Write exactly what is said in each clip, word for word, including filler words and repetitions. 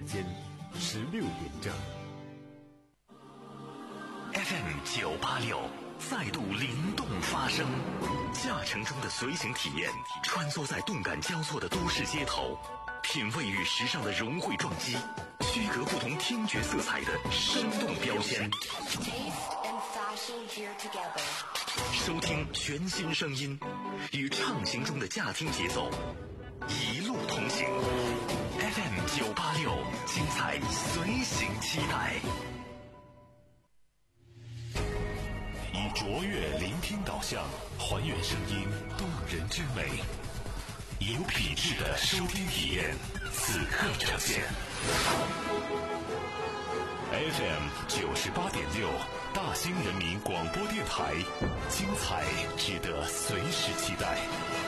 间十六点整。 F M 九八六再度灵动发声，驾乘中的随行体验，穿梭在动感交错的都市街头，品味与时尚的融汇撞击，区隔不同听觉色彩的生动标签。收听全新声音，与畅行中的驾听节奏，一路同行。F M 九八六，精彩随行期待。以卓越聆听导向，还原声音动人之美，以有品质的收听体验，此刻呈现。F M 九十八点六，大兴人民广播电台，精彩值得随时期待。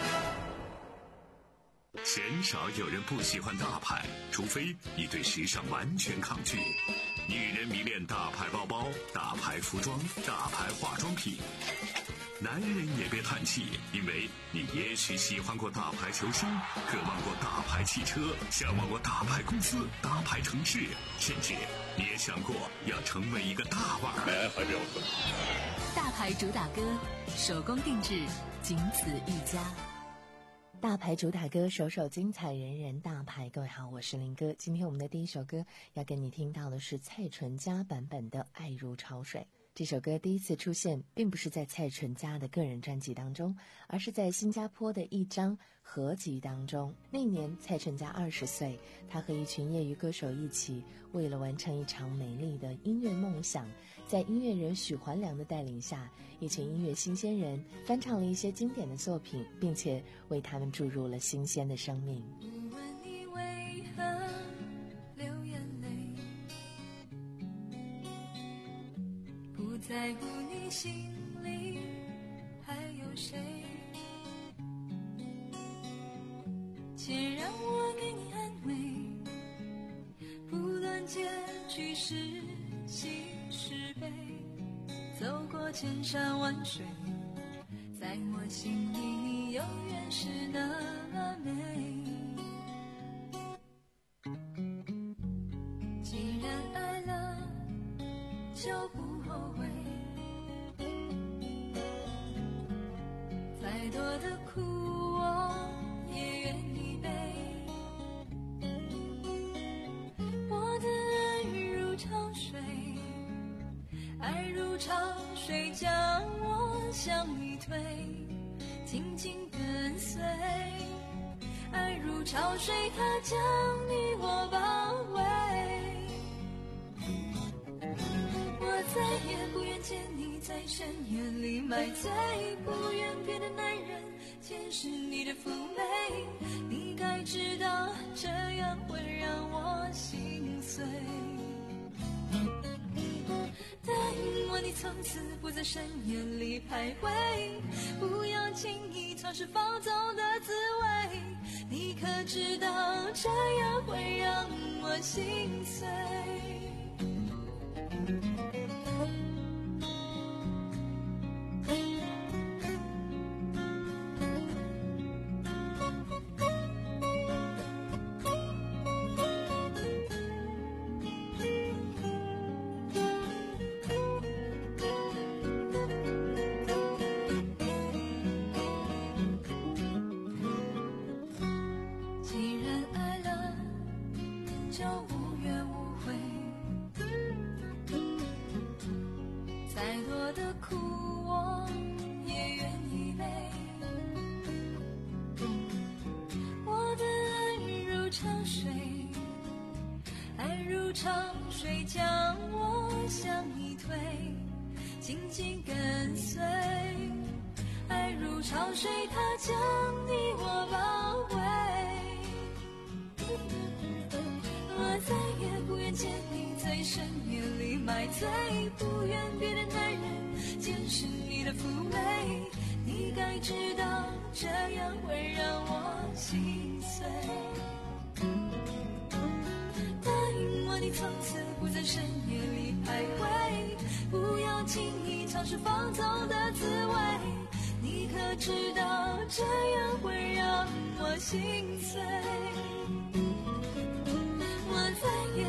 鲜少有人不喜欢大牌，除非你对时尚完全抗拒。女人迷恋大牌包包、大牌服装、大牌化妆品。男人也别叹气，因为你也许喜欢过大牌球星，渴望过大牌汽车，向往过大牌公司、大牌城市，甚至你也想过要成为一个大腕儿。 大牌主打歌，手工定制，仅此一家。 大牌主打歌，首首精彩，人人大牌。各位好，我是林哥。今天我们的第一首歌要跟你听到的是蔡淳佳版本的《爱如潮水》。这首歌第一次出现并不是在蔡淳佳的个人专辑当中，而是在新加坡的一张合集当中。那年蔡淳佳二十岁，他和一群业余歌手一起，为了完成一场美丽的音乐梦想，在音乐人许环良的带领下，一群音乐新鲜人翻唱了一些经典的作品，并且为他们注入了新鲜的生命。 不问你为何流眼泪，不在乎你心里还有谁，且让我给你安慰，不论结局是喜是悲，走过千山万水，在我心里你永远是那么美。既然爱了就不后悔，再多的苦我也愿意背，我的爱如潮水，爱如潮水将我向你推，紧紧跟随，爱如潮水它将你我包围，我再也不愿见你在深夜里买醉，不愿别的男人见识你的妩媚，你该知道这样会让我心碎，答应我你从此不在深夜里徘徊，不要轻易尝试放纵的滋味，你可知道这样会让我心碎。紧紧跟随，爱如潮水它将你我包围，我再也不愿见你在深夜里买醉，不愿别的男人见识你的妩媚，你该知道这样会让我心碎，答应我你从此不在深夜里徘徊，不要轻易尝试放纵的滋味，你可知道这样会让我心碎，我再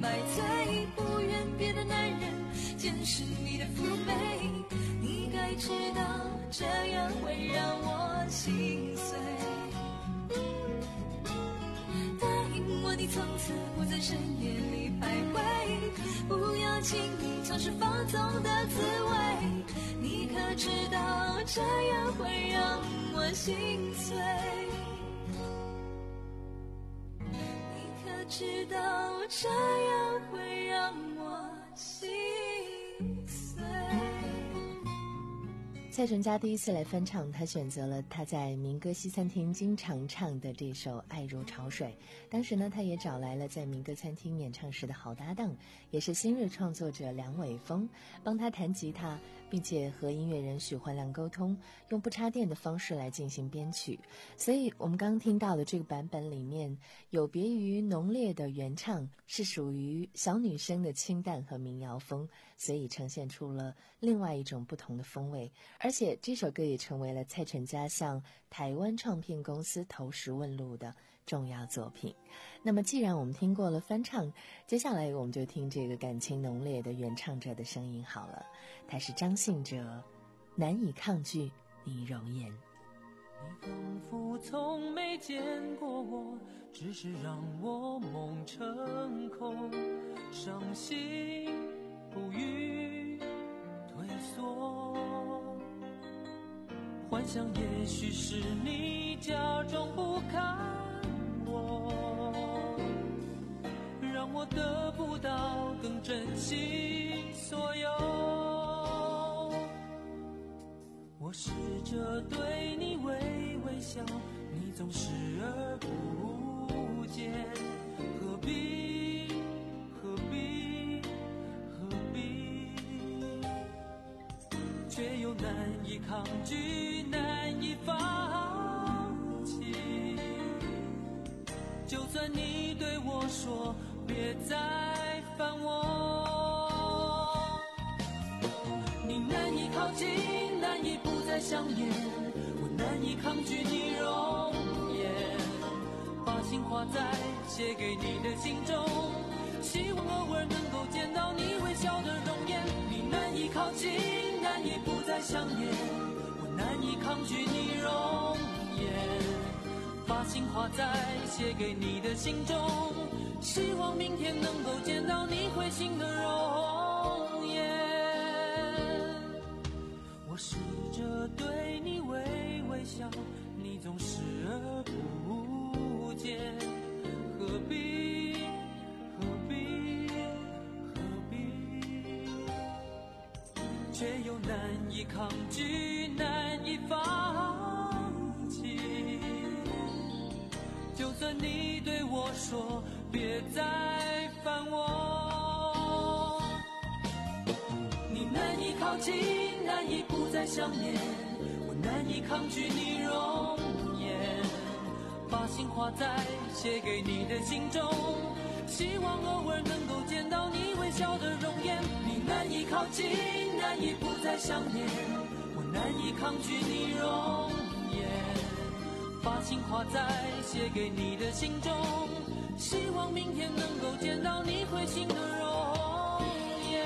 买醉，不愿别的男人见识你的妩媚，你该知道这样会让我心碎。答应我你从此不在深夜里徘徊，不要轻易尝试放纵的滋味，你可知道这样会让我心碎，你可知道这样会让我心碎。 蔡淳佳第一次来翻唱，他选择了他在民歌西餐厅经常唱的这首《爱如潮水》。当时呢，他也找来了在民歌餐厅演唱时的好搭档，也是新锐创作者梁伟峰，帮他弹吉他，并且和音乐人许焕亮沟通，用不插电的方式来进行编曲。所以我们刚刚听到的这个版本里面，有别于浓烈的原唱，是属于小女生的清淡和民谣风，所以呈现出了另外一种不同的风味。而且这首歌也成为了蔡淳佳向台湾唱片公司投石问路的重要作品。那么既然我们听过了翻唱，接下来我们就听这个感情浓烈的原唱者的声音好了。他是张信哲，难以抗拒你容颜。 你仿佛从没见过我，只是让我梦成空，伤心不语退缩，幻想也许是你假装不看我，让我得不到更珍惜所有。我试着对你微微笑，你总视而不见，何必何必何必，却又难以抗拒，难以放弃。就算你对我说别再烦我，你难以靠近，难以不再想念，我难以抗拒你容颜，把心画在写给你的信中，希望偶尔能够见到你微笑的容颜。你难以靠近，难以不再想念，我难以抗拒你容颜，把心画在写给你的信中，希望明天能够见到你会心的容颜。我试着对你微微笑，你总视而不见，何必何必何必，却又难以抗拒，难以放弃。就算你对我说别再烦我，你难以靠近，难以不再想念，我难以抗拒你容颜，把心画在写给你的信中，希望偶尔能够见到你微笑的容颜。你难以靠近，难以不再想念，我难以抗拒你容颜，把心画在写给你的信中，希望明天能够见到你会心的容颜。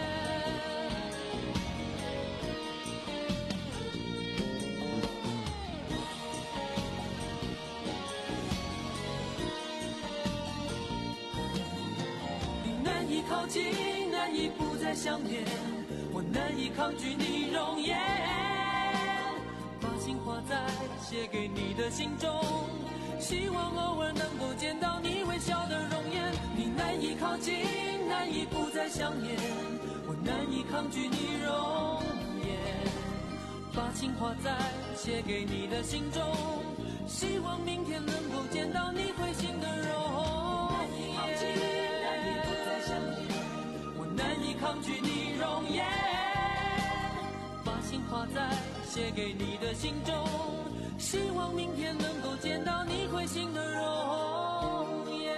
你难以靠近，难以不再想念，我难以抗拒你容颜，把心画在写给你的信中，希望偶尔能够见到你微笑的容颜。你难以靠近，难以不再想念，我难以抗拒你容颜，把心画在写给你的信中，希望明天能够见到你会心的容颜。难以不再想念，我难以抗拒你容颜，把心画在写给你的信中，希望明天能够见到你会心的容颜。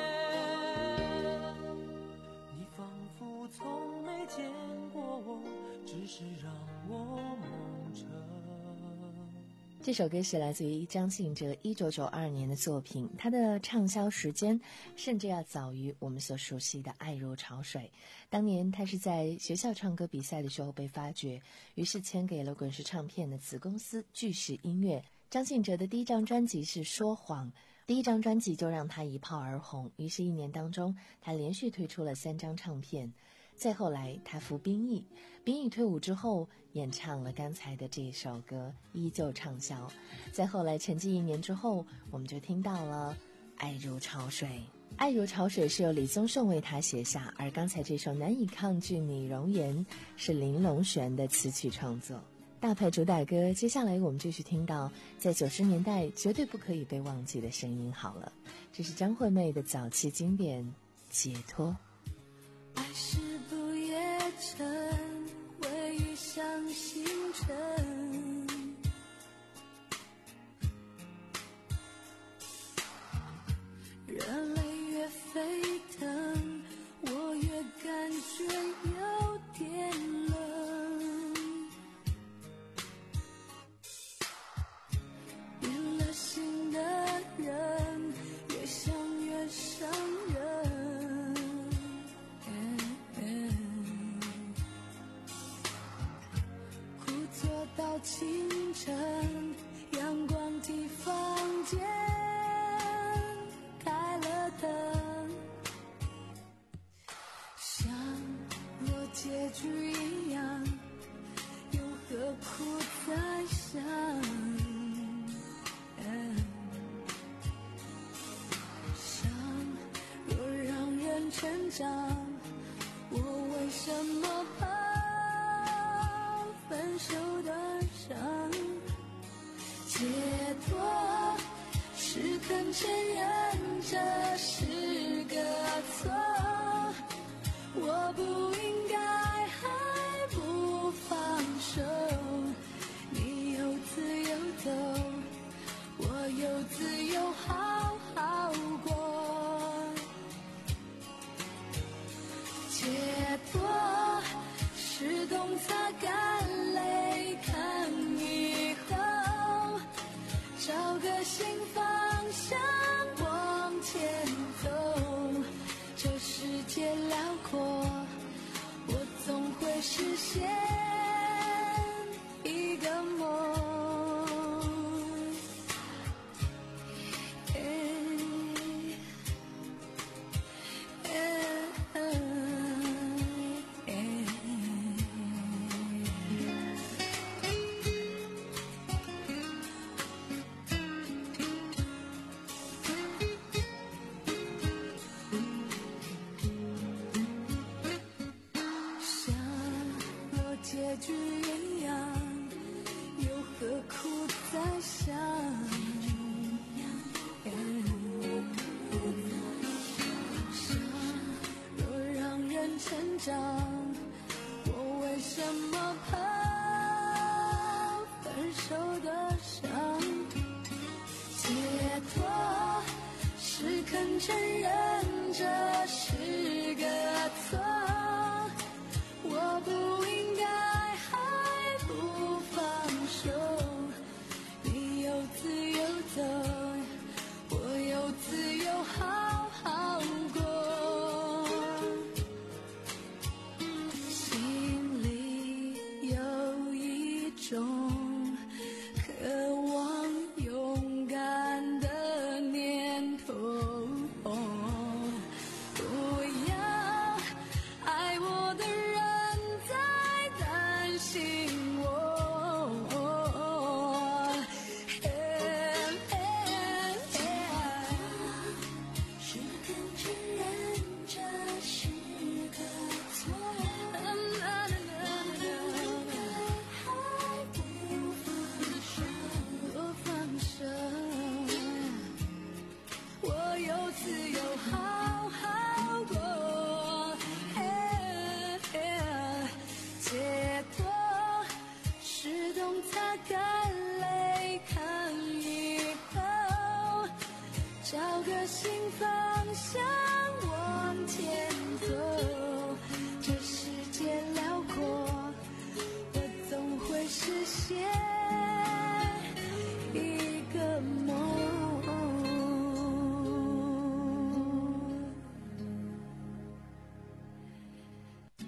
你仿佛从没见过我，只是让我梦成。 这首歌是来自于张信哲一九九二年的作品，他的畅销时间甚至要早于我们所熟悉的《爱如潮水》。当年他是在学校唱歌比赛的时候被发掘，于是签给了滚石唱片的子公司巨石音乐。张信哲的第一张专辑是《说谎》，第一张专辑就让他一炮而红，于是一年当中他连续推出了三张唱片。再后来他服兵役，兵役退伍之后演唱了刚才的这首歌，依旧畅销。再后来沉寂一年之后，我们就听到了《爱如潮水》。《爱如潮水》是由李宗盛为他写下，而刚才这首《难以抗拒你容颜》是林隆璇的词曲创作。大牌主打歌，接下来我们继续听到在九十年代绝对不可以被忘记的声音。好了，这是张惠妹的早期经典《解脱》。 爱是不夜城，回忆像星辰，热泪越沸腾，我越感觉有点冷，变了心的人越想越伤人，到清晨，阳光替房间开了灯，像若结局一样，又何苦再想？伤若让人成长，我为什么怕分手的伤？解脱是肯承认这是个错，我不应该还不放手，你有自由走，我有自由好好过。解脱是懂擦干泪，看以后找个新方向往前走，这世界辽阔，我总会实现一个梦。结局一样，又何苦再想？伤若让人成长，我为什么怕分手的伤？解脱是肯承认这是个错，我不应该还不放手，你有自由走，我有自由好好过。心里有一种渴望勇敢的念头，不要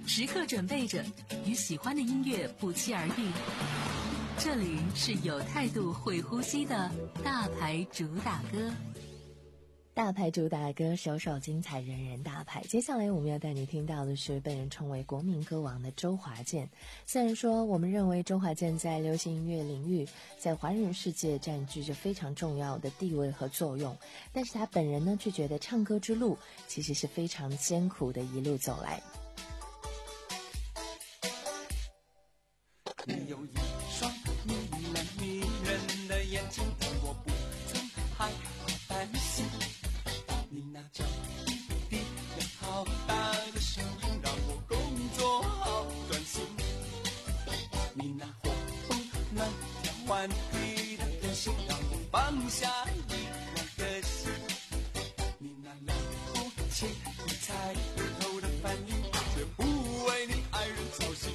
时刻准备着与喜欢的音乐不期而遇。这里是有态度会呼吸的大牌主打歌。 大牌主打歌，首首精彩，人人大牌。接下来我们要带你听到的是被人称为国民歌王的周华健。虽然说我们认为周华健在流行音乐领域在华人世界占据着非常重要的地位和作用，但是他本人呢却觉得唱歌之路其实是非常艰苦的一路走来。 你有一双迷人迷人的眼睛，我不曾害怕担心。你那娇滴滴的好大的声音，让我工作好专心。你那活蹦乱跳顽皮的个性，让我放下一万个心。你那了不起一猜不透的反应，却不为你爱人操心。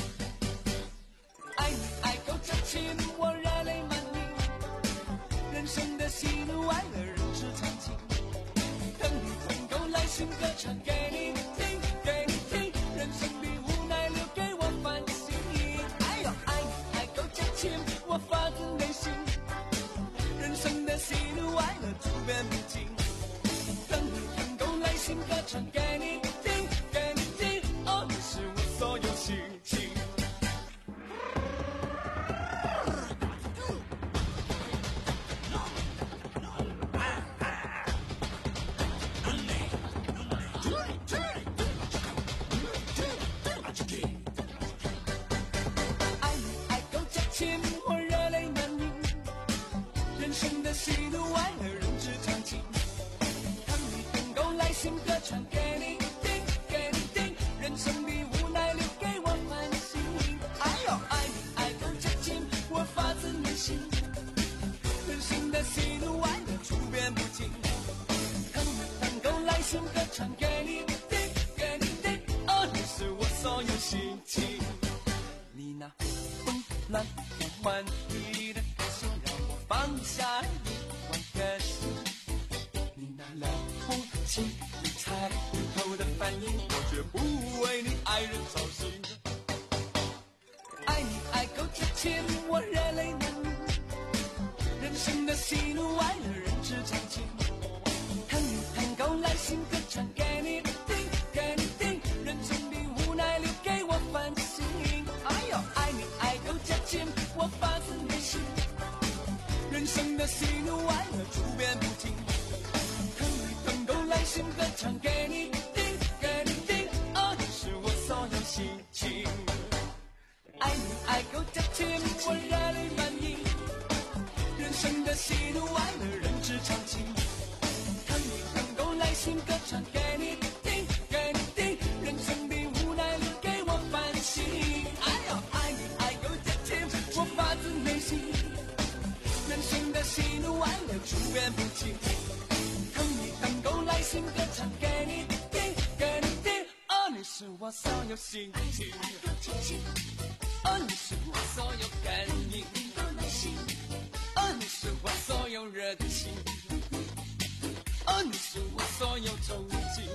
爱你爱够矫情，我热泪满盈。人生的喜怒哀乐，人之常情。等你能够耐心歌唱给你听，给你听。人生的无奈留给我反省。哎呦，爱你爱够矫情，我发自内心。人生的喜怒哀乐，处变不惊。等你能够耐心歌唱给你听，给你听。哦，你是我所有心情。喜怒哀乐，人之常情。当你能够耐心歌唱给你听，给你听。人生的无奈留给我反省。哎呦，爱你爱够矫情，我发自内心。人生的喜怒哀乐，处变不惊。当你能够耐心歌唱给你听，给你听。哦，你是我所有心情。你那活蹦乱跳顽皮的个性，让我放下可是你那了不起你猜不透的反应，我却不为你爱人操心。爱你爱够矫情，我热泪满盈。人生的喜怒哀乐，人之常情。当你能够耐心歌唱给你听，给你听。人生的无奈留给我反省。哎呦，爱你爱够矫情，我发自内心。人生的喜怒哀乐，处变不惊。当你能够耐心歌唱给你听，给你听。哦，你是我所有心情。爱你爱够矫情，我热泪满盈。人生的喜怒哀乐，人之常情。当你能够耐心歌唱给你听，给你听。人生的无奈留给我反省。哎呦，爱你爱够矫情，我发自内心。人生的喜怒哀乐，处变不惊。当你能够耐心歌唱给你听，给你听。哦，你是我所有心情。哦，你是我所有感应。哦，你是我所有热情。哦，你是我所有憧憬。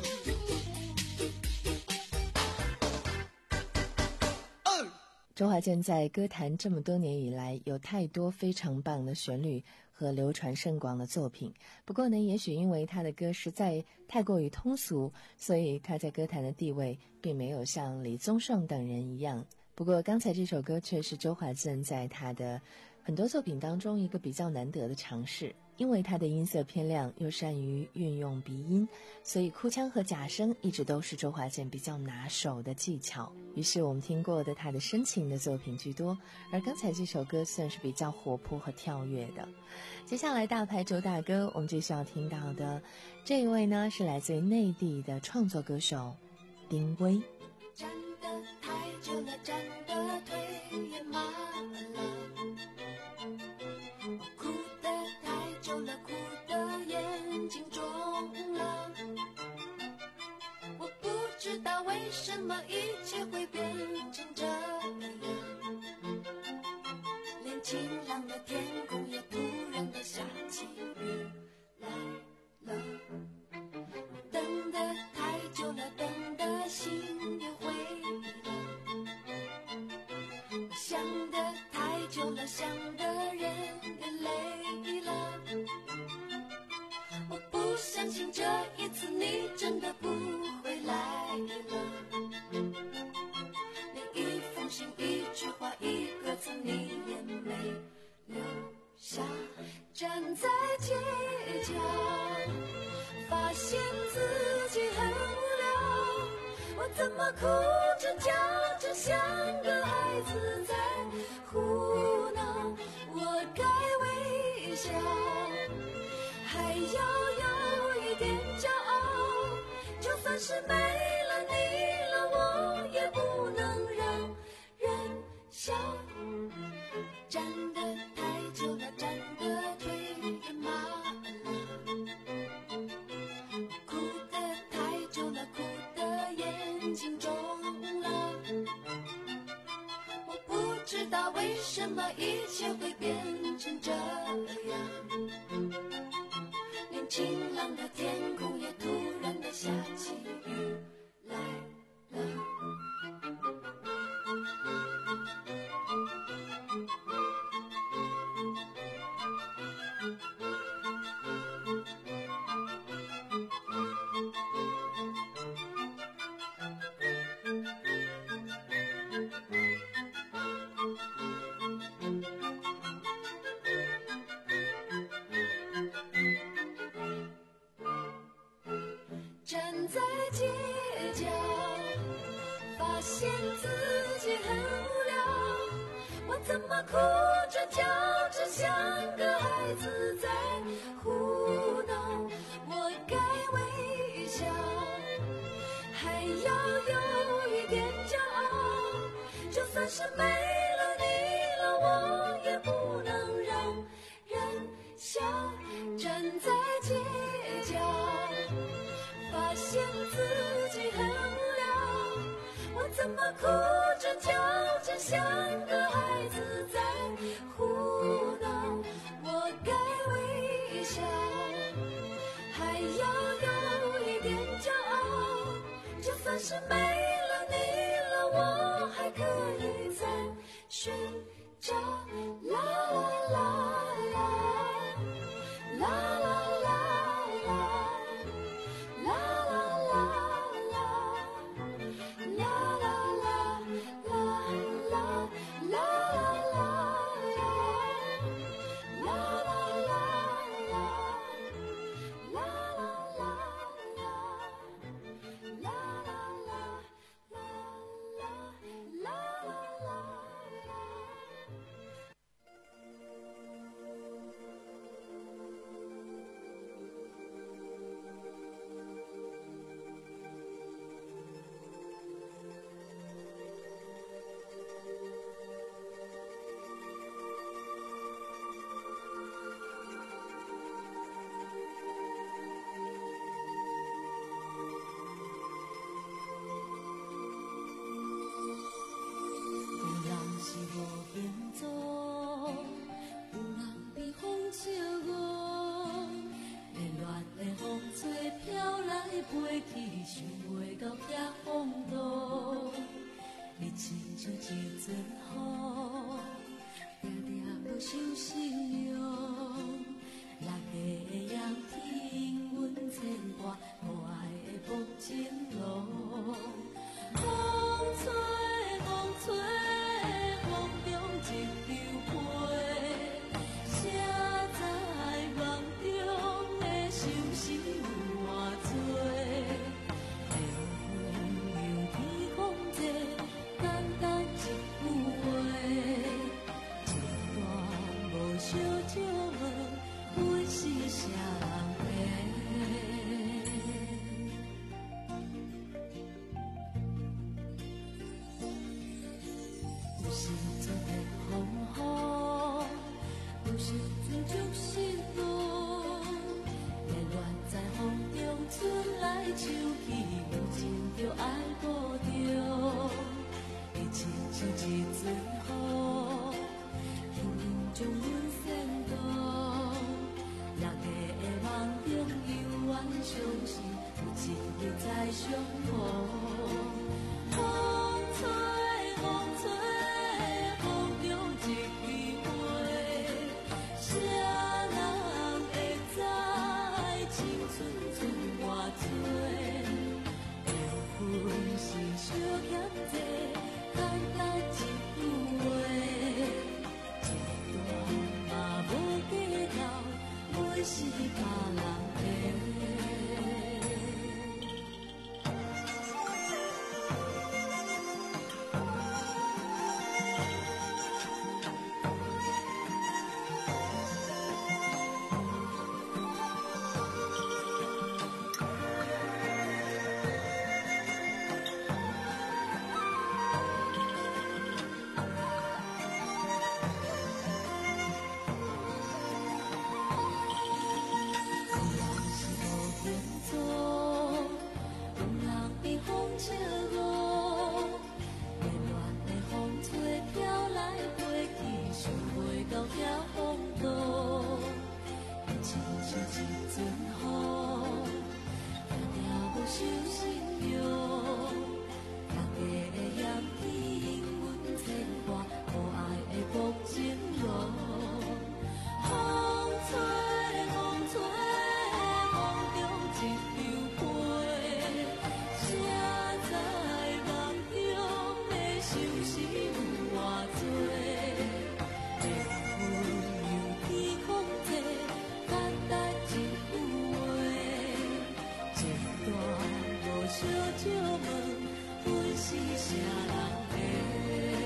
周华健在歌坛这么多年以来，有太多非常棒的旋律和流传甚广的作品。不过呢，也许因为他的歌实在太过于通俗，所以他在歌坛的地位并没有像李宗盛等人一样。不过刚才这首歌却是周华健在他的很多作品当中一个比较难得的尝试。因为他的音色偏亮，又善于运用鼻音，所以哭腔和假声一直都是周华健比较拿手的技巧。于是我们听过的他的深情的作品居多，而刚才这首歌算是比较活泼和跳跃的。接下来大牌主打歌，我们继续要听到的这一位呢，是来自于内地的创作歌手丁薇。 站得太久了，站得腿也麻了，哭得太久了，哭得眼睛肿了。我不知道为什么一切会变成这样，连晴朗的天空也突然的下起雨来了。等得太久了，等得心也灰久了，想的人也累了。我不相信这一次你真的不会来了，连一封信一句话一个字你也没留下。站在街角发现自己很无聊，我怎么哭着叫着像个孩子在胡闹。我该微笑，还要有一点骄傲，就算是没了你了，我也不能让人笑。站得太久了，站得腿也麻了，哭得太久了，哭得眼睛肿了。我不知道为什么一切会变成这样，连晴朗的天空也突然的下起雨来了。站在街角发现自己很无聊，我怎么哭着叫着像个孩子在胡闹。我该微笑，还要有一点骄傲，就算是没了你了，我也不能让人笑。站在街角发现自己很无聊，我怎么哭着叫着像个孩子在胡闹。我该微笑，还要有一点骄傲，就算是没了你了，我还可以再睡觉。啦啦啦啦啦啦啦风吹风吹，风中一支受信用，大家的嫌弃，阮牵挂无爱的目前路。风吹风吹，梦中一场飞，谁知梦中的相思有偌多？缘分由天空际，简单一句话，一段无小借问，阮是啥人的？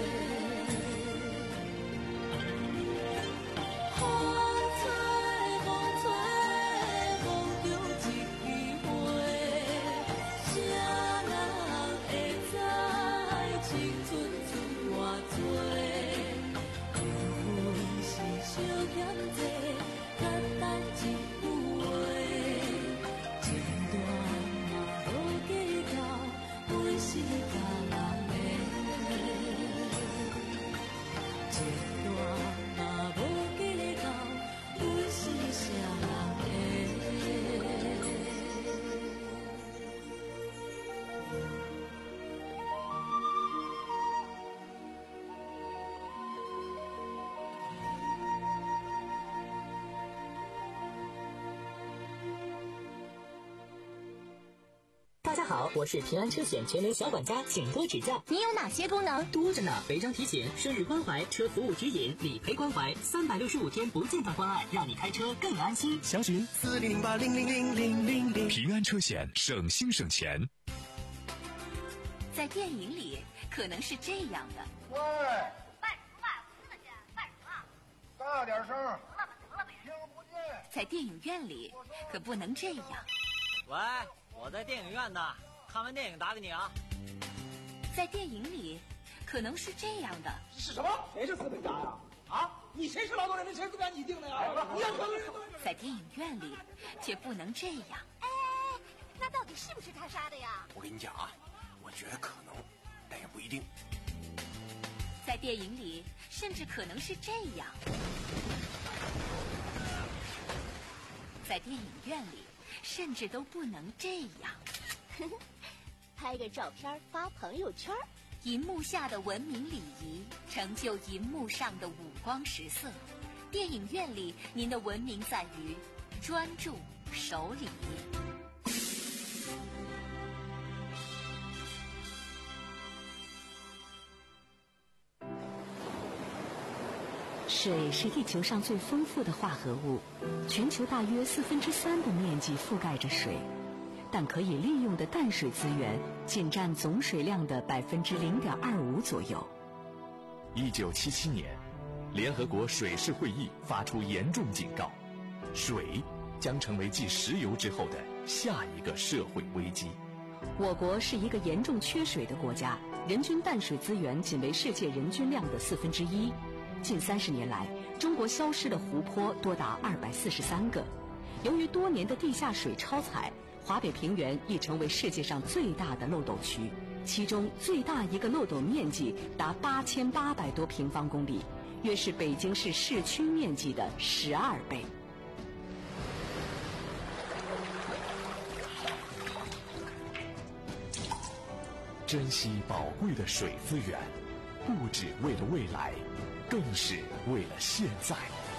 大家好，我是平安车险全能小管家，请多指教。 你有哪些功能？ 多着呢，违章提醒、生日关怀、车服务指引、理赔关怀，三百六十五天不间断关爱，让你开车更安心。 详询四零零八零零零零零零。 平安车险，省心省钱。 在电影里可能是这样的。 喂， 办什么办？我真的去办什么？ 大点声。 得了吧，得了呗。 听不见。 在电影院里可不能这样。 喂，我在电影院呢，看完电影打给你啊。 在电影里可能是这样的。 是什么？谁是资本家呀？啊，你谁是劳动人民？谁资本家？你定的呀？你要全人都在电影院里却不能这样。 哎，那到底是不是他杀的呀？ 我跟你讲啊，我觉得可能，但也不一定。 在电影里甚至可能是这样。在电影院里甚至都不能这样。 拍个照片发朋友圈。 银幕下的文明礼仪成就银幕上的五光十色。电影院里您的文明在于专注守礼。 水是地球上最丰富的化合物，全球大约四分之三的面积覆盖着水，但可以利用的淡水资源仅占总水量的百分之零点二五左右。 一九七七年，联合国水事会议发出严重警告，水将成为继石油之后的下一个社会危机。 我国是一个严重缺水的国家，人均淡水资源仅为世界人均量的四分之一。近三十年来，中国消失的湖泊多达二百四十三个。由于多年的地下水超采，华北平原已成为世界上最大的漏斗区，其中最大一个漏斗面积达八千八百多平方公里，约是北京市市区面积的十二倍。 珍惜宝贵的水资源，不只为了未来，更是为了现在。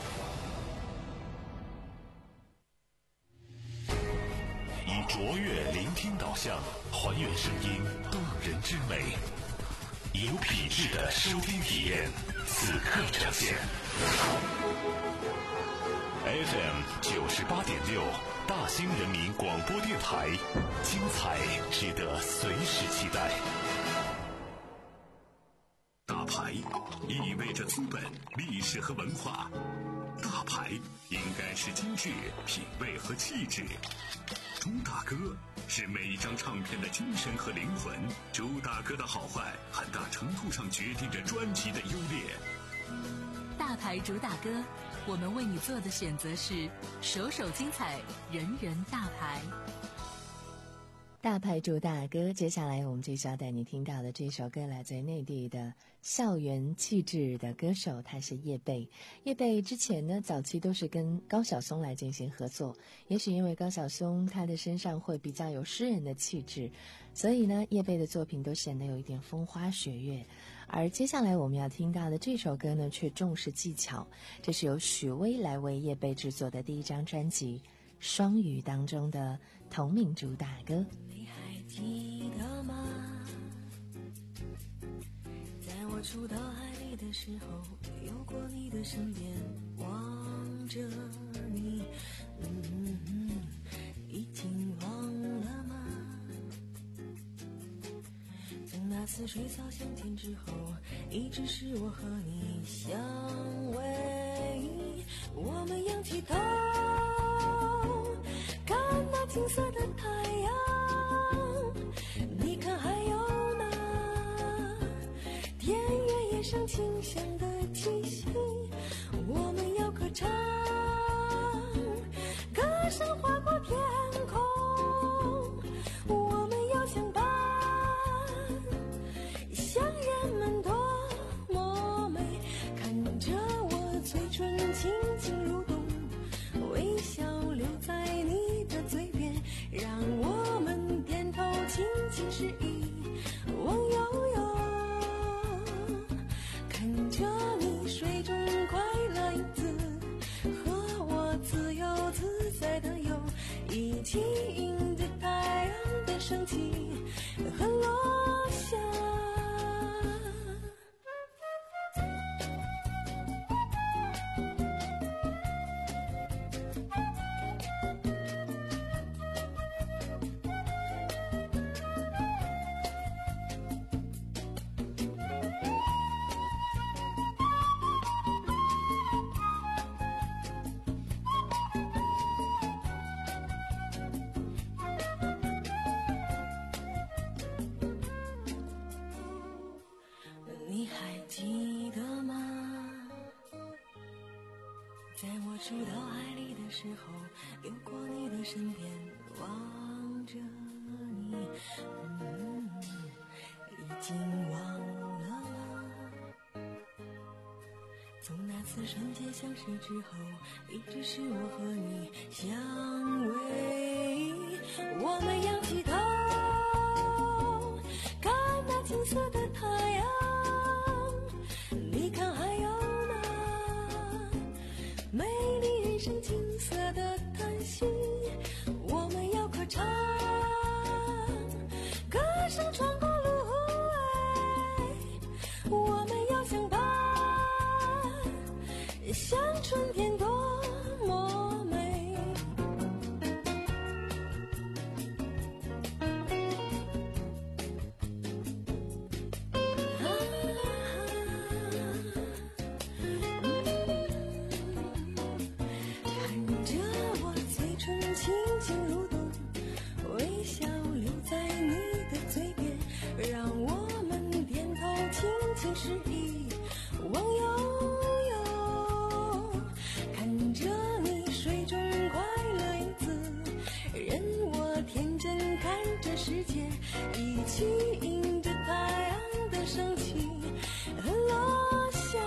以卓越聆听导向，还原声音动人之美，有品质的收听体验，此刻呈现。F M 九十八点六，大兴人民广播电台，精彩值得随时期待。大牌意味着资本、历史和文化，大牌应该是精致、品味和气质。朱大哥是每一张唱片的精神和灵魂，朱大哥的好坏很大程度上决定着专辑的优劣。 大牌主打歌，我们为你做的选择是首首精彩，人人大牌。 大牌主打歌，接下来我们就要带你听到的这首歌来自于内地的校园气质的歌手，他是叶蓓。叶蓓之前呢，早期都是跟高晓松来进行合作，也许因为高晓松他的身上会比较有诗人的气质，所以呢，叶蓓的作品都显得有一点风花雪月。而接下来我们要听到的这首歌呢，却重视技巧，这是由许巍来为叶蓓制作的第一张专辑《双语》当中的同名主打歌。 你还记得吗？在我出到海里的时候，有过你的身边，望着你，嗯嗯，已经忘了吗？从那次水草相见之后，一直是我和你相偎，我们仰起头看那金色的太阳，你看还有那田园野上清香的气息，我们要歌唱，歌声划过天空，我们要相伴，像人们多么美，看着我嘴唇轻轻蠕动，微笑留在你的嘴边，让我们点头轻轻示意，望悠悠，看着你水中快乐影子，和我自由自在的游，一起迎着太阳的升起和落下。你还记得吗？在我出到海里的时候，流过你的身边，望着你，嗯，已经忘了吗？从那次瞬间相识之后，一直是我和你相偎，我们仰起头看那金色的太阳，你看还有那美丽人生金色的叹息，我们要歌唱，歌声穿过芦苇，我们要相伴，像春天多么美。看着我嘴唇轻轻蠕动，微笑留在你的嘴边，让我们点头轻轻示意，望悠悠，看着你水中快乐影子，任我天真看着世界，一起迎着太阳的升起和落下。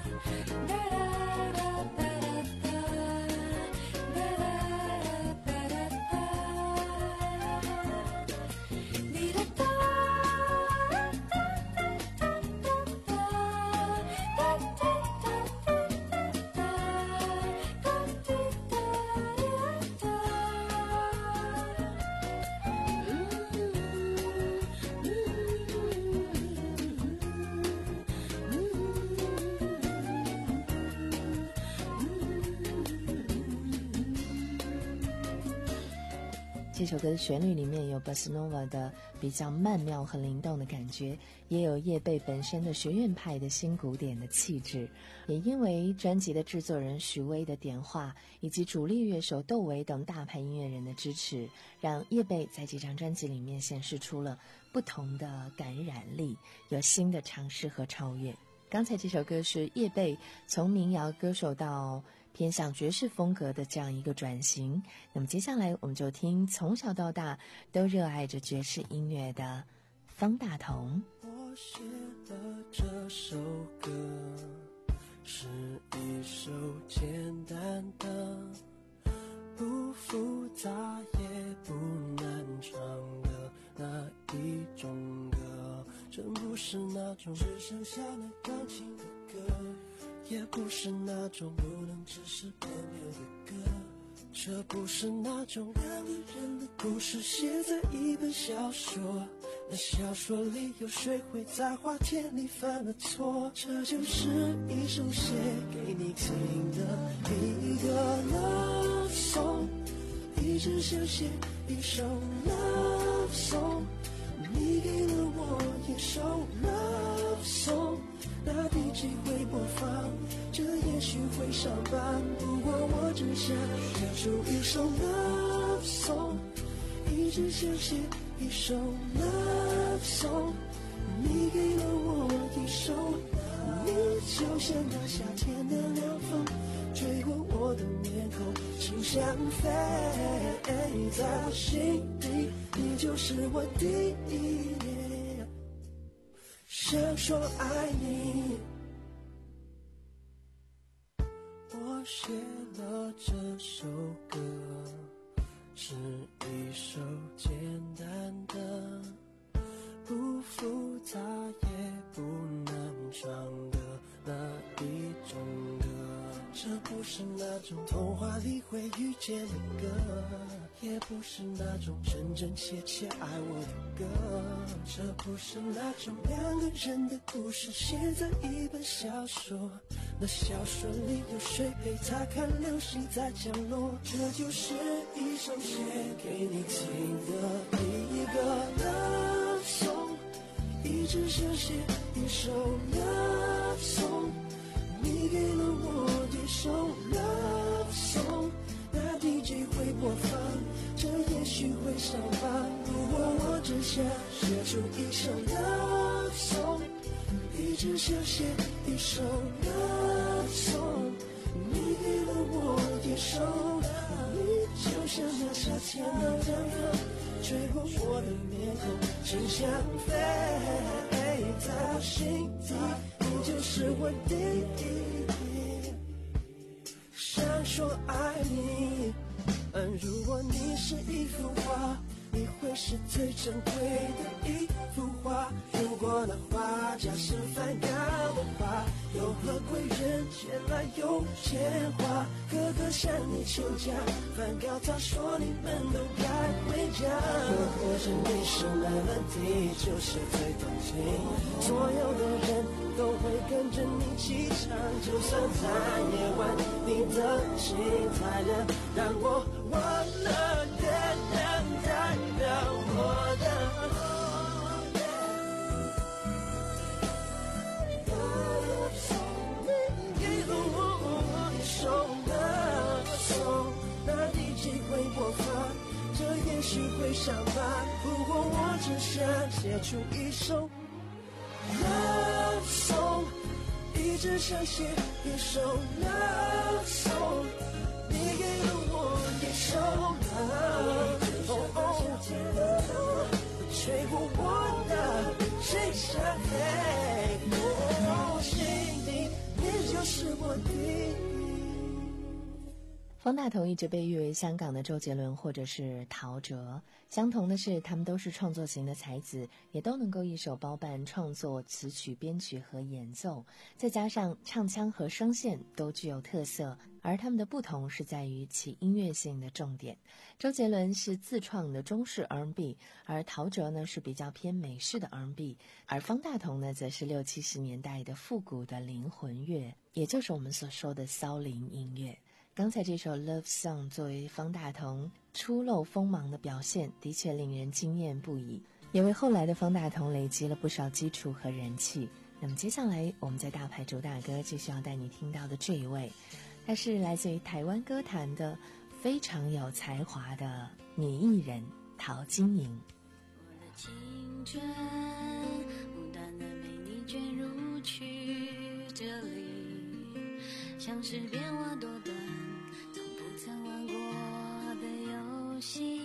哒这首歌的旋律里面有 Bossa Nova 的比较曼妙和灵动的感觉，也有叶蓓本身的学院派的新古典的气质。也因为专辑的制作人许巍的点化，以及主力乐手窦唯等大牌音乐人的支持，让叶蓓在这张专辑里面显示出了不同的感染力，有新的尝试和超越。刚才这首歌是叶蓓从民谣歌手到偏向爵士风格的这样一个转型。那么接下来我们就听从小到大都热爱着爵士音乐的方大同。 我写的这首歌是一首简单的，不复杂也不难唱的那一种歌，真不是那种只剩下了钢琴的歌，也不是那种不能只是朋友的歌，这不是那种两个人的故事写在一本小说，那小说里有谁会在花田里犯了错，这就是一首写给你听的一个 love song， 一直想写一首 love song， 你给了我一首 love song，那 D J 会播放，这也许会上榜，不过我只想写出一首 love song， 一直想写一首 love song， 你给了我一首，你就像那夏天的凉风，吹过我的面孔，心想飞，在我心底，你就是我第一。想说爱你，我写了这首歌，是一首简单的，不复杂也不难唱的那一种歌，这不是那种童话里会遇见的歌，也不是那种真真切切爱我的歌，这不是那种两个人的故事写在一本小说，那小说里有谁陪他看流星在降落，这就是一首写给你听的一个 love song， 一直想写一首 love song， 你给了我一首 love song， 那 D J 会播放，这也许会上榜，不过我只想写出一首 love song， 一直想写一首 love song， 你给了我一首，你就像那夏天的凉风，吹过我的面孔，心想飞，在我心底，你就是我第一。想说爱你，嗯，如果你是一幅画，你会是最珍贵的一幅画，如果那画家是梵高的话，有何贵人前来有钱花，哥哥向你求嫁，梵高他说你们都该回家，或者你是 melody 就是最动情，所有的人都会跟着你起唱，就算在夜晚你的心太亮，让我忘了月亮代表我的那 D J 会播放，这也许会上榜，不过我只想写出一首 love song， 一直想写一首 love song， 你给了我一首 love song， 吹过我的心上黑，我心底你就是我第一。 方大同一直被誉为香港的周杰伦或者是陶喆，相同的是他们都是创作型的才子，也都能够一手包办创作、词曲、编曲和演奏，再加上唱腔和声线都具有特色，而他们的不同是在于其音乐性的重点。周杰伦是自创的中式 R and B， 而陶喆呢是比较偏美式的 R and B， 而方大同呢则是六七十年代的复古的灵魂乐，也就是我们所说的骚灵音乐。 刚才这首 Love Song 作为方大同初露锋芒的表现，的确令人惊艳不已，也为后来的方大同累积了不少基础和人气。那么接下来我们在大牌主打歌继续要带你听到的这一位，他是来自于台湾歌坛的非常有才华的女艺人陶晶莹。 我的青春不断的被你卷入曲折里，像是变化多端从不曾玩过的游戏。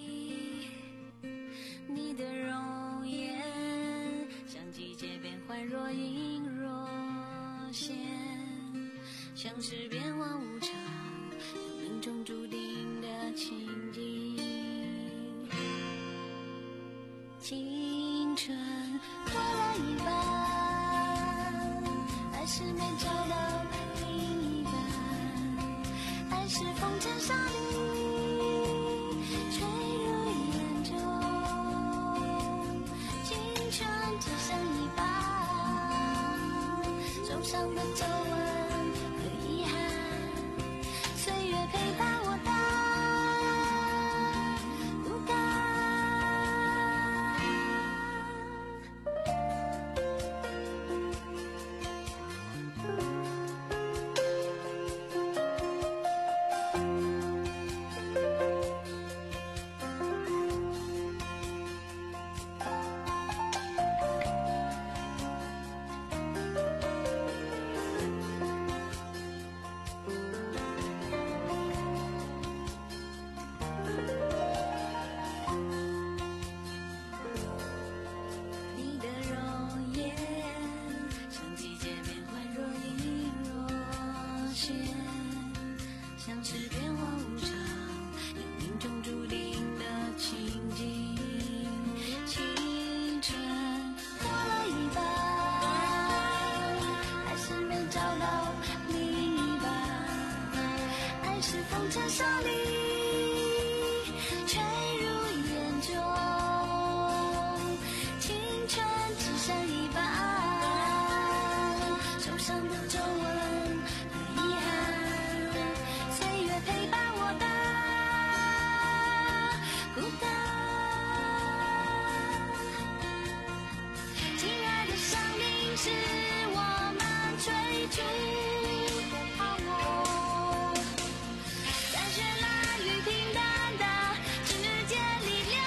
你的容颜像季节变换若隐若现，像是变化无常有命中注定的情景。青春过了一半，还是没找到另一半，还是风尘沙砾吹入眼中。青春只剩一半，手上的皱纹和遗憾，岁月陪伴我到孤单。你的容颜像季节变换若隐若现，像是变化无常有命中注定的情景。青春过了一半，还是没找到另一半，爱是风尘沙砾吹入眼中。青春只剩一半，手上的皱纹和遗憾，岁月陪伴我的孤单。亲爱的生命是我们追逐的泡沫，在绚烂与平淡的之间里流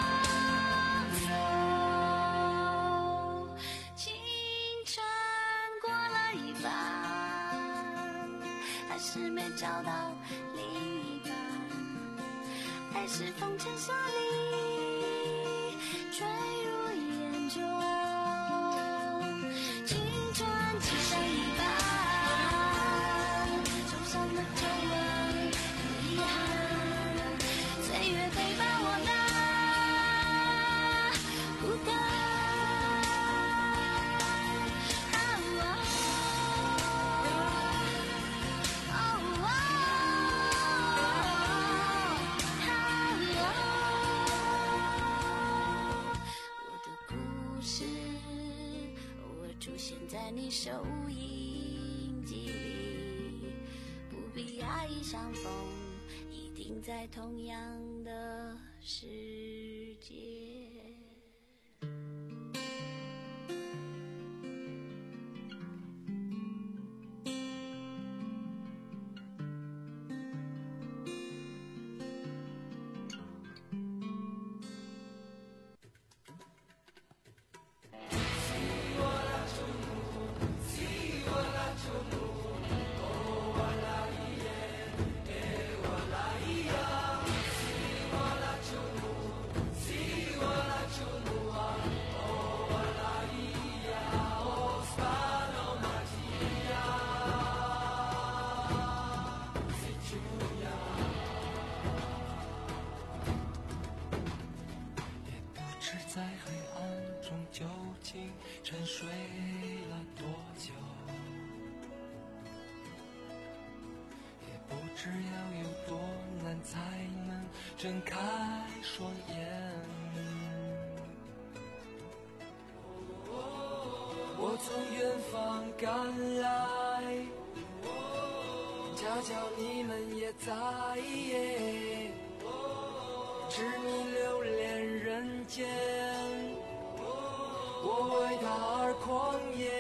走。青春过了一半，还是没找到另一半，还是风尘沙砾吹入眼中。青春只剩一半，手上的皱纹和遗憾，岁月陪伴我的孤单。我的故事偶尔出现在你收音机里，不必压抑相逢，一定在同样的世界。 在黑暗中究竟沉睡了多久，也不知要有多难才能睁开双眼。我从远方赶来， 恰巧你们也在，痴迷留恋人间，我为他而狂野。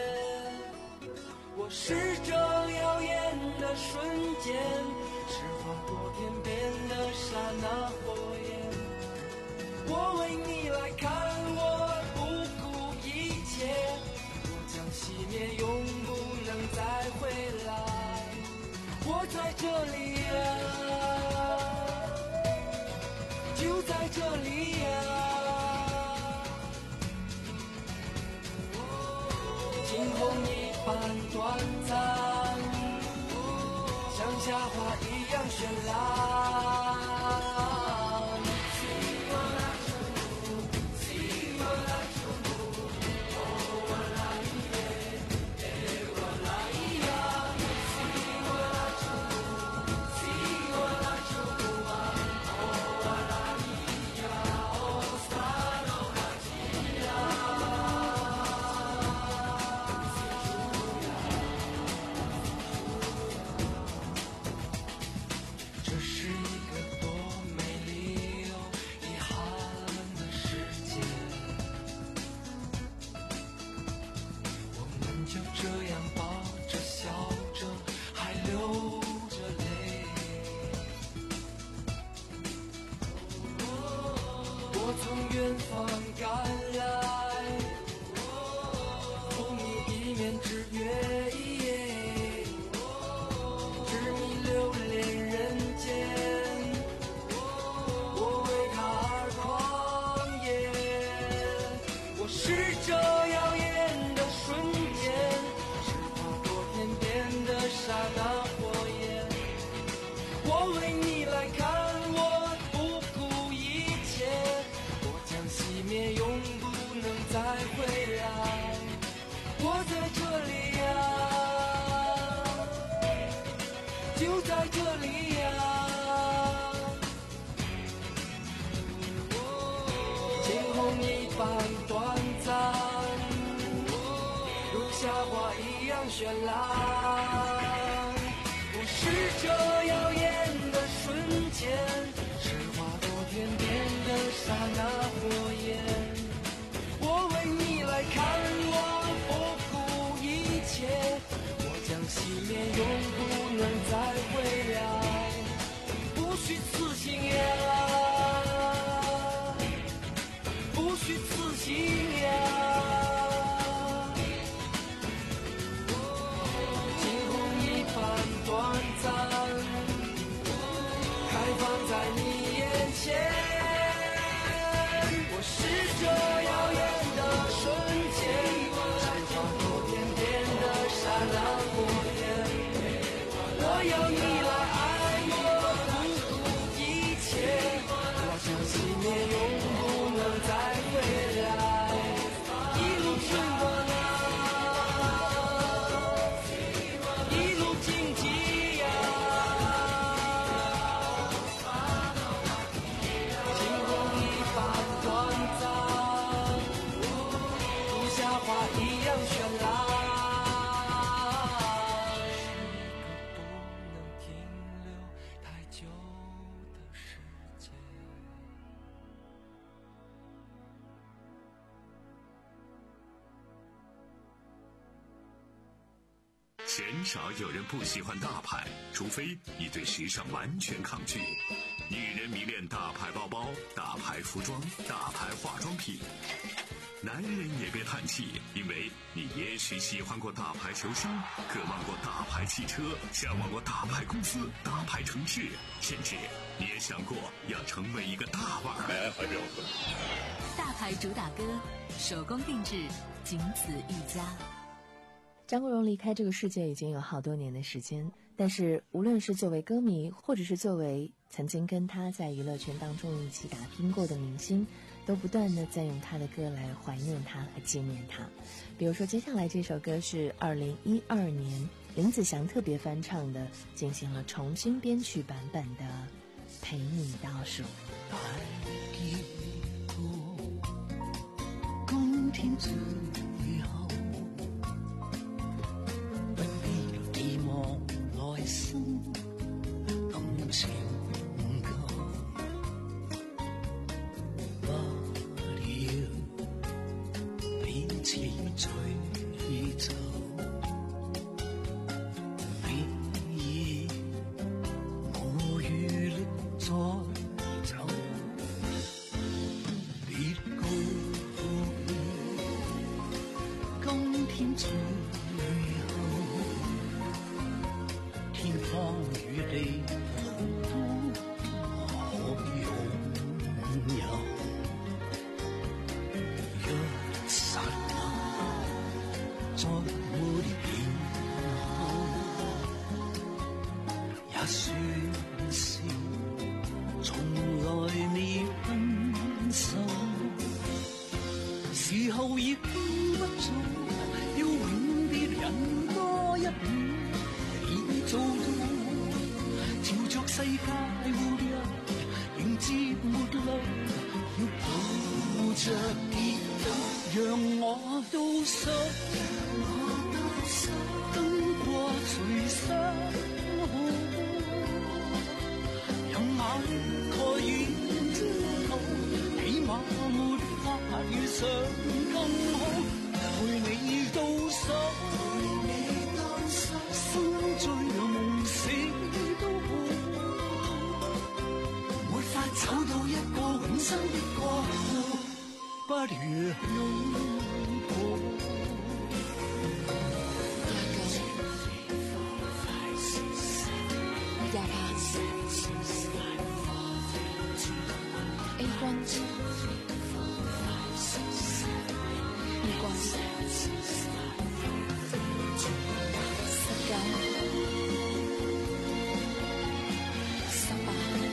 我是这耀眼的瞬间，是划过天边的刹那火焰。我为你来看，我不顾一切，我将熄灭，永不能再回来。我在这里呀、啊，就在这里呀、啊，惊鸿一般短暂，像夏花一样绚烂。绚烂，我是这耀眼的瞬间，是划过天边的刹那火焰。我为你来看，我不顾一切，我将熄灭，永不能再回来。不虚此行呀，不虚此行呀。短暂，开放在你眼前。我是这耀眼的瞬间，是划过天边的刹那火焰。我要你来爱我，不顾一切，我将熄灭，永不能再回来。一路春光啊。 鲜少有人不喜欢大牌，除非你对时尚完全抗拒。女人迷恋大牌包包、大牌服装、大牌化妆品。男人也别叹气，因为你也许喜欢过大牌球星，渴望过大牌汽车，向往过大牌公司、大牌城市，甚至你也想过要成为一个大腕儿。 大牌主打歌，手工定制，仅此一家。 张国荣离开这个世界已经有好多年的时间，但是无论是作为歌迷，或者是作为曾经跟他在娱乐圈当中一起打拼过的明星，都不断的在用他的歌来怀念他和纪念他。比如说接下来这首歌是二零一二年林子祥特别翻唱的，进行了重新编曲版本的《陪你倒数》。 今天最後，不必有期望來生。 地都可擁有。一剎那，再沒變好，也算是從來未分手。時候已經不早，要永別人多一秒，已做到朝着世界末日迎接末路，要抱着跌倒，讓我倒數，燈過隨身好，任眼蓋掩焦土，起碼沒法遇上更好，陪你倒數，心醉夢死都好，沒法找到一個永生的國度，不如擁抱。 A 光之月光十九十八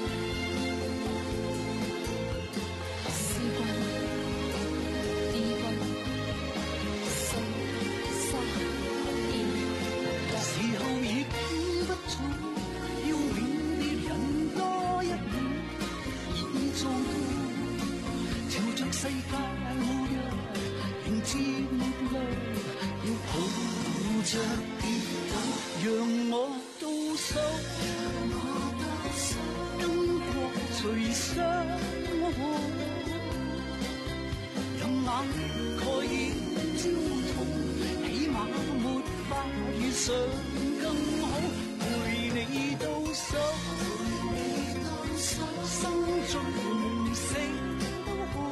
四光二光四三二時候已經不早，要永別人多一秒，已做到朝着世界末日迎接末路，要抱着跌倒，讓我倒數，燈光隨身好，任眼蓋掩焦土，起碼沒法遇上更好，陪你倒數，心醉夢死都好，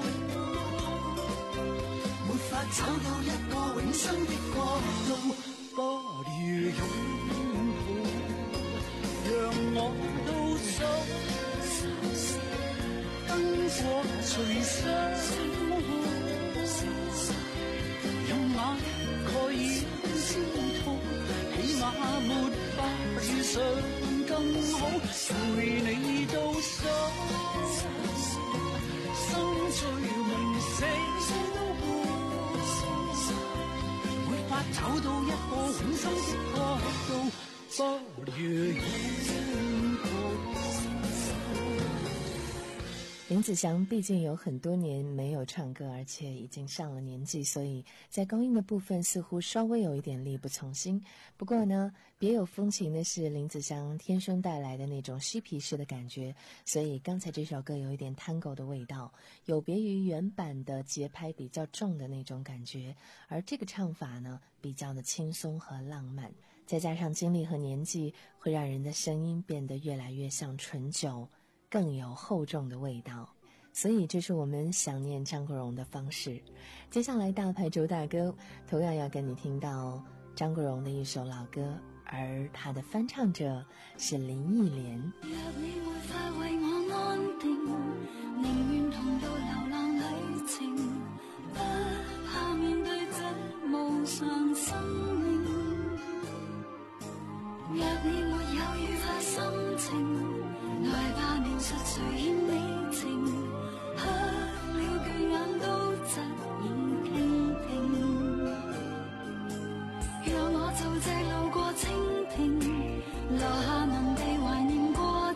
沒法找到一個永生的國度，不如擁抱，讓我倒數，燈過隨身好，任眼蓋掩焦土，起碼沒法遇上更好，陪你倒數，心醉夢死都好，沒法找到一個永生的國度，不如擁抱。 林子祥毕竟有很多年没有唱歌，而且已经上了年纪，所以在高音的部分似乎稍微有一点力不从心。不过呢，别有风情的是林子祥天生带来的那种嬉皮士的感觉，所以刚才这首歌有一点 tango 的味道，有别于原版的节拍比较重的那种感觉，而这个唱法呢比较的轻松和浪漫，再加上经历和年纪，会让人的声音变得越来越像醇酒，更有厚重的味道，所以这是我们想念张国荣的方式。接下来大牌主打歌同样要跟你听到张国荣的一首老歌，而他的翻唱者是林忆莲。 若你沒法為我安定，寧願同到流浪旅程，不怕面對這無常生命。若你沒有愉快心情，來吧描述誰欠你情，黑了倦眼都疾然傾聽，讓我做這路過蜻蜓，留下能被懷念過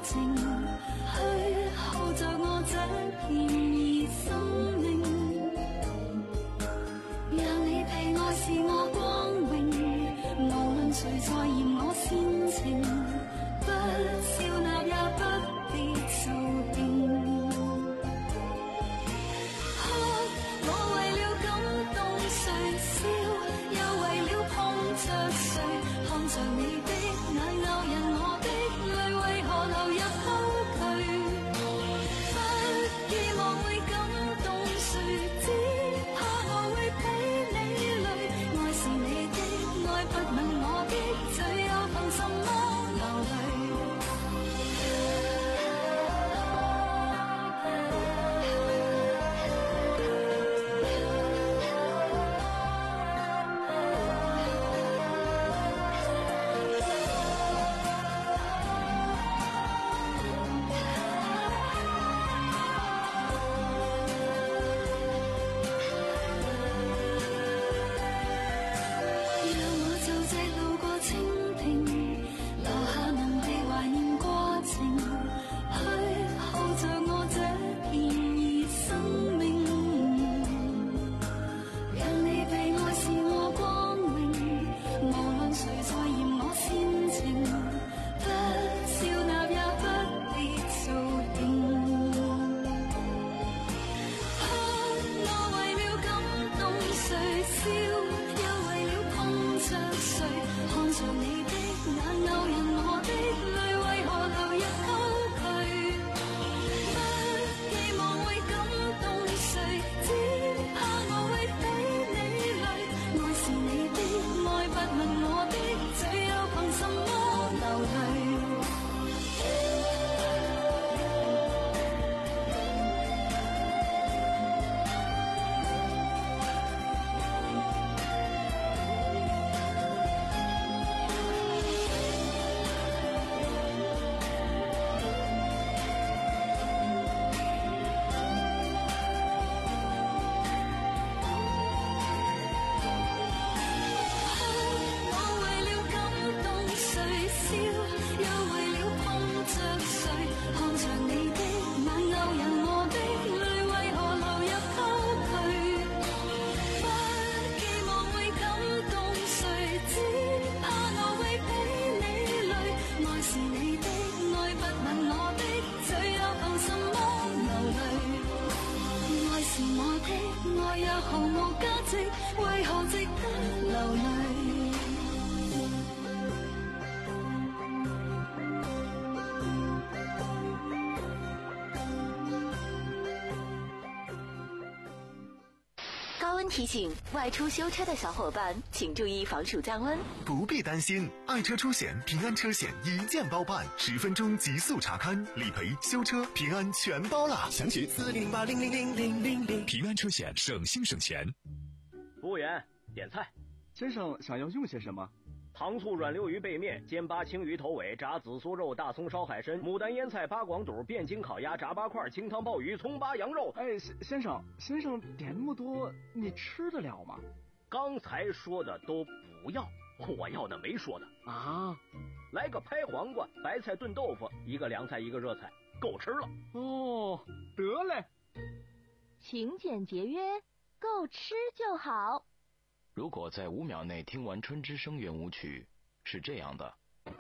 高温提醒：外出修车的小伙伴，请注意防暑降温。 不必担心，爱车出险平安车险一键包办，十分钟极速查勘、理赔、修车，平安全包了。详询四零零八零零零零零零。 平安车险，省心省钱。 服务员，点菜。 先生想要用些什么？ 糖醋软溜鱼背面、煎八青鱼头尾、炸紫苏肉、大葱烧海参、牡丹腌菜、八广肚、汴京烤鸭、炸八块、清汤鲍鱼、葱八羊肉。 哎，先生，先生点那么多，你吃得了吗？ 刚才说的都不要，我要的没说的啊。 来个拍黄瓜、白菜炖豆腐，一个凉菜，一个热菜，够吃了。 哦，得嘞。 勤俭节约，够吃就好。 如果在五秒内听完《春之声》圆舞曲，是这样的；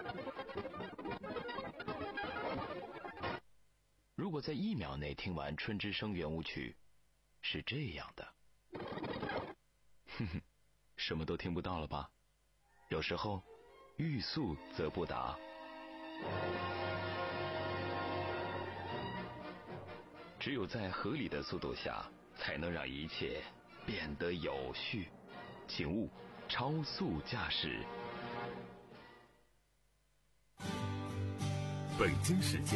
如果在一秒内听完《春之声》圆舞曲，是这样的。哼哼，什么都听不到了吧？有时候，欲速则不达。只有在合理的速度下，才能让一切变得有序。请勿超速驾驶。 北京时间